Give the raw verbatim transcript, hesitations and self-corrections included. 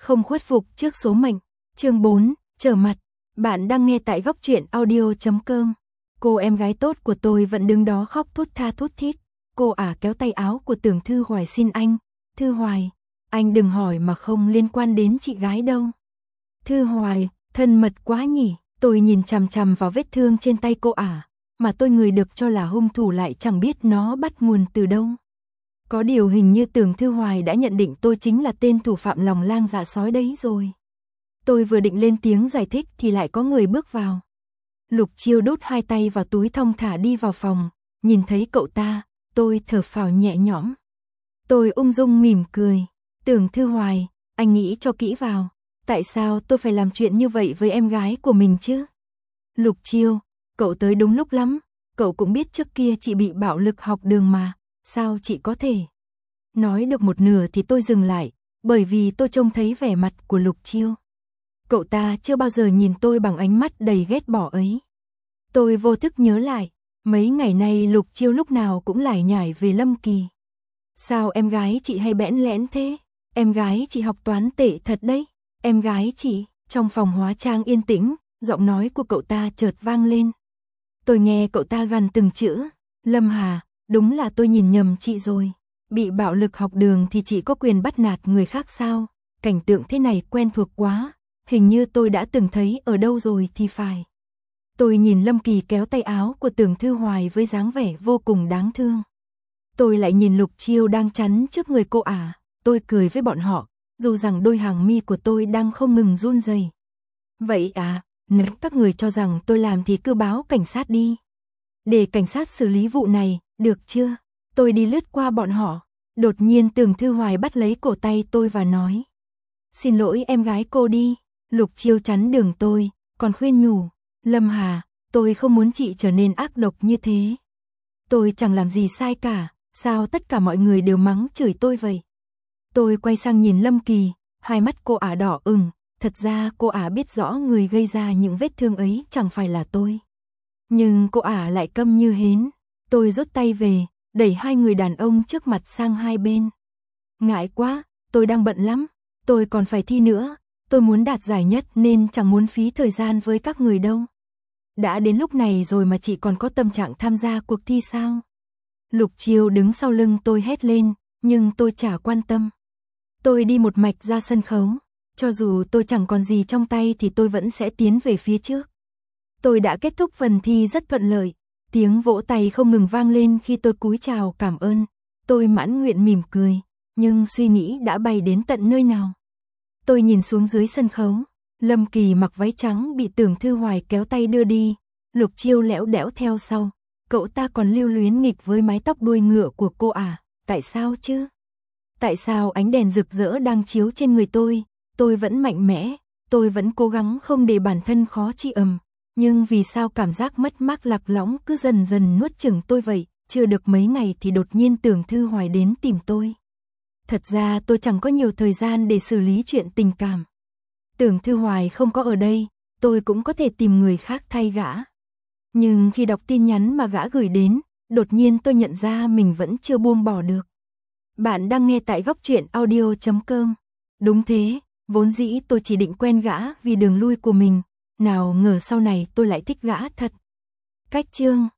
không khuất phục trước số mệnh. Chương bốn, trở mặt. Bạn đang nghe tại góc truyện audio chấm com. Cô em gái tốt của tôi vẫn đứng đó khóc thút tha thút thít. Cô ả kéo tay áo của Tưởng Thư Hoài, xin anh. Thư Hoài, anh đừng hỏi mà không liên quan đến chị gái đâu. Thư Hoài, thân mật quá nhỉ. Tôi nhìn chằm chằm vào vết thương trên tay cô ả, mà tôi người được cho là hung thủ lại chẳng biết nó bắt nguồn từ đâu. Có điều hình như Tưởng Thư Hoài đã nhận định tôi chính là tên thủ phạm lòng lang dạ sói đấy rồi. Tôi vừa định lên tiếng giải thích thì lại có người bước vào. Lục Chiêu đút hai tay vào túi thong thả đi vào phòng, nhìn thấy cậu ta, tôi thở phào nhẹ nhõm. Tôi ung dung mỉm cười. Tưởng Thư Hoài, anh nghĩ cho kỹ vào, tại sao tôi phải làm chuyện như vậy với em gái của mình chứ? Lục Chiêu, cậu tới đúng lúc lắm, cậu cũng biết trước kia chị bị bạo lực học đường mà, sao chị có thể? Nói được một nửa thì tôi dừng lại, bởi vì tôi trông thấy vẻ mặt của Lục Chiêu. Cậu ta chưa bao giờ nhìn tôi bằng ánh mắt đầy ghét bỏ ấy. Tôi vô thức nhớ lại, mấy ngày nay Lục Chiêu lúc nào cũng lải nhải về Lâm Kỳ. Sao em gái chị hay bẽn lẽn thế? Em gái chị học toán tệ thật đấy. Em gái chị, trong phòng hóa trang yên tĩnh, giọng nói của cậu ta chợt vang lên. Tôi nghe cậu ta gằn từng chữ. Lâm Hà, đúng là tôi nhìn nhầm chị rồi. Bị bạo lực học đường thì chị có quyền bắt nạt người khác sao? Cảnh tượng thế này quen thuộc quá. Hình như tôi đã từng thấy ở đâu rồi thì phải. Tôi nhìn Lâm Kỳ kéo tay áo của Tưởng Thư Hoài với dáng vẻ vô cùng đáng thương. Tôi lại nhìn Lục Chiêu đang chắn trước người cô ả. Tôi cười với bọn họ, dù rằng đôi hàng mi của tôi đang không ngừng run rẩy. Vậy à, nếu các người cho rằng tôi làm thì cứ báo cảnh sát đi. Để cảnh sát xử lý vụ này, được chưa? Tôi đi lướt qua bọn họ. Đột nhiên Tưởng Thư Hoài bắt lấy cổ tay tôi và nói. Xin lỗi em gái cô đi. Lục Chiêu chắn đường tôi, còn khuyên nhủ. Lâm Hà, tôi không muốn chị trở nên ác độc như thế. Tôi chẳng làm gì sai cả, sao tất cả mọi người đều mắng chửi tôi vậy? Tôi quay sang nhìn Lâm Kỳ, hai mắt cô ả đỏ ửng, thật ra cô ả biết rõ người gây ra những vết thương ấy chẳng phải là tôi. Nhưng cô ả lại câm như hến. Tôi rút tay về, đẩy hai người đàn ông trước mặt sang hai bên. Ngại quá, tôi đang bận lắm, tôi còn phải thi nữa, tôi muốn đạt giải nhất nên chẳng muốn phí thời gian với các người đâu. Đã đến lúc này rồi mà chị còn có tâm trạng tham gia cuộc thi sao? Lục Chiêu đứng sau lưng tôi hét lên, nhưng tôi chả quan tâm. Tôi đi một mạch ra sân khấu, cho dù tôi chẳng còn gì trong tay thì tôi vẫn sẽ tiến về phía trước. Tôi đã kết thúc phần thi rất thuận lợi, tiếng vỗ tay không ngừng vang lên khi tôi cúi chào cảm ơn. Tôi mãn nguyện mỉm cười, nhưng suy nghĩ đã bay đến tận nơi nào. Tôi nhìn xuống dưới sân khấu, Lâm Kỳ mặc váy trắng bị Tưởng Thư Hoài kéo tay đưa đi, Lục Chiêu lẽo đẽo theo sau. Cậu ta còn lưu luyến nghịch với mái tóc đuôi ngựa của cô à, tại sao chứ? Tại sao ánh đèn rực rỡ đang chiếu trên người tôi, tôi vẫn mạnh mẽ, tôi vẫn cố gắng không để bản thân khó chịu ầm, nhưng vì sao cảm giác mất mát lạc lõng cứ dần dần nuốt chửng tôi vậy? Chưa được mấy ngày thì đột nhiên Tưởng Thư Hoài đến tìm tôi. Thật ra tôi chẳng có nhiều thời gian để xử lý chuyện tình cảm. Tưởng Thư Hoài không có ở đây, tôi cũng có thể tìm người khác thay gã. Nhưng khi đọc tin nhắn mà gã gửi đến, đột nhiên tôi nhận ra mình vẫn chưa buông bỏ được. Bạn đang nghe tại góc truyện audio chấm com. Đúng thế, vốn dĩ tôi chỉ định quen gã vì đường lui của mình, nào ngờ sau này tôi lại thích gã thật. Cách chương